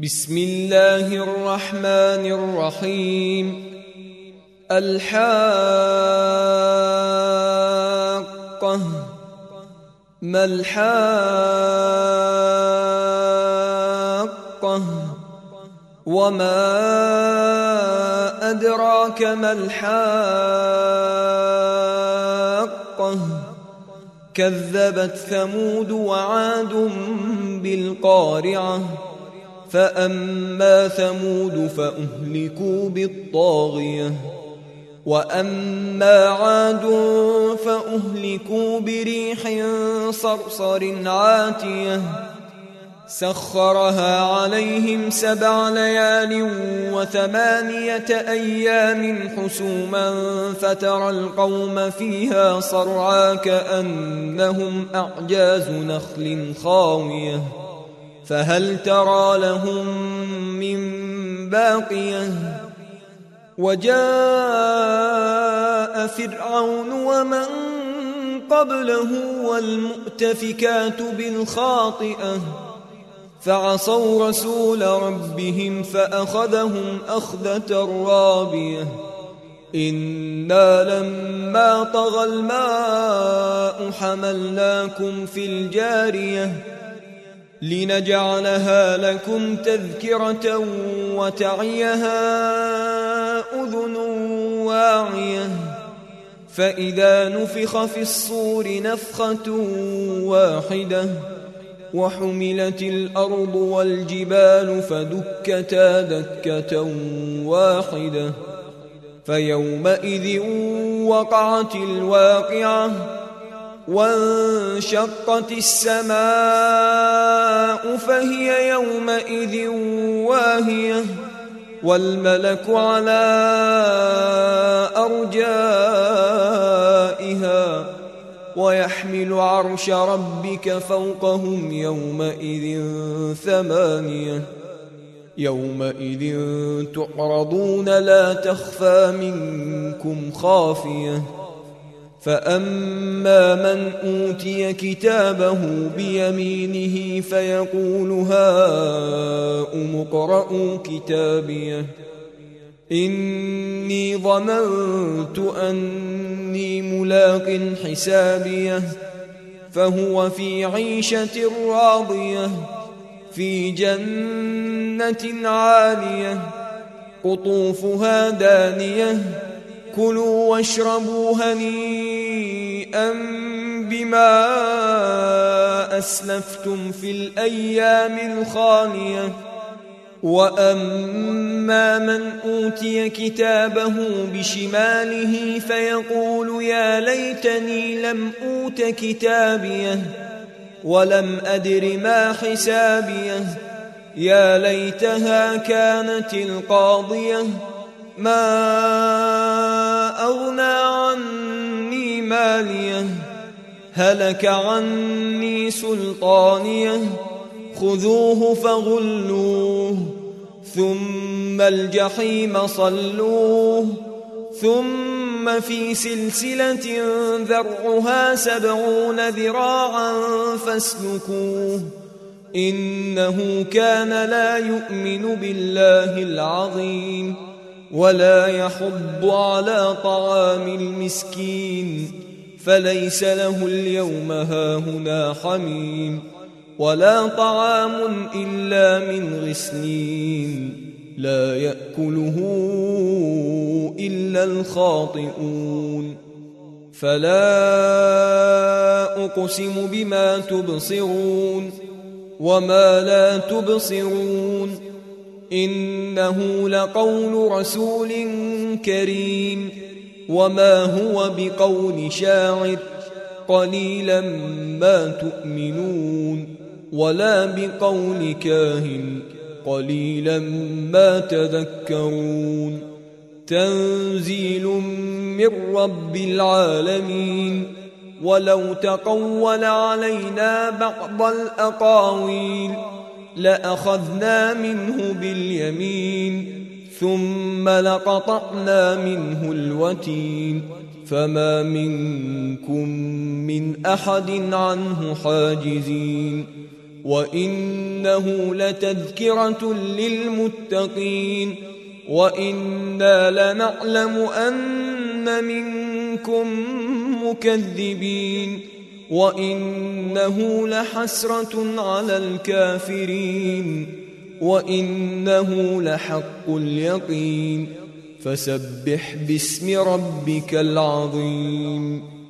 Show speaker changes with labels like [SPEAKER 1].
[SPEAKER 1] بسم الله الرحمن الرحيم. الحاقة ما الحاقة وما أدراك ما الحاقة كذبت ثمود وعاد بالقارعة فأما ثمود فأهلكوا بالطاغية وأما عاد فأهلكوا بريح صرصر عاتية سخرها عليهم 7 ليال و8 أيام حسوما فترى القوم فيها صرعى كأنهم أعجاز نخل خاوية فهل ترى لهم من باقية وجاء فرعون ومن قبله والمؤتفكات بالخاطئة فعصوا رسول ربهم فأخذهم أخذة رابية إنا لما طغى الماء حملناكم في الجارية لنجعلها لكم تذكرة وتعيها أذن واعية فإذا نفخ في الصور نفخة واحدة وحملت الأرض والجبال فدكتا دكة واحدة فيومئذ وقعت الواقعة وانشقت السماء فهي يومئذ واهية والملك على أرجائها ويحمل عرش ربك فوقهم يومئذ 8 يومئذ تعرضون لا تخفى منكم خافية فأما من أوتي كتابه بيمينه فيقول هاؤم اقرءوا كتابيه إني ظننت أني ملاق حسابيه فهو في عيشة راضية في جنة عالية قطوفها دانية كلوا واشربوا هنيئا بما أسلفتم في الأيام الخالية وأما من أوتي كتابه بشماله فيقول يا ليتني لم أوت كتابيه ولم أدر ما حسابيه يا ليتها كانت القاضية ما أغنى عني ماليه هلك عني سلطانيه خذوه فغلوه ثم الجحيم صلوه ثم في سلسلة ذرعها 70 ذراعا فاسلكوه إنه كان لا يؤمن بالله العظيم ولا يحض على طعام المسكين فليس له اليوم هاهنا حميم ولا طعام إلا من غسلين لا يأكله إلا الخاطئون فلا أقسم بما تبصرون وما لا تبصرون إنه لقول رسول كريم وما هو بقول شاعر قليلا ما تؤمنون ولا بقول كاهن قليلا ما تذكرون تنزيل من رب العالمين ولو تقول علينا بعض الأقاويل لأخذنا منه باليمين ثم لقطعنا منه الوتين فما منكم من أحد عنه حاجزين وإنه لتذكرة للمتقين وإنا لنعلم أن منكم مكذبين وإنه لحسرة على الكافرين وإنه لحق اليقين فسبح باسم ربك العظيم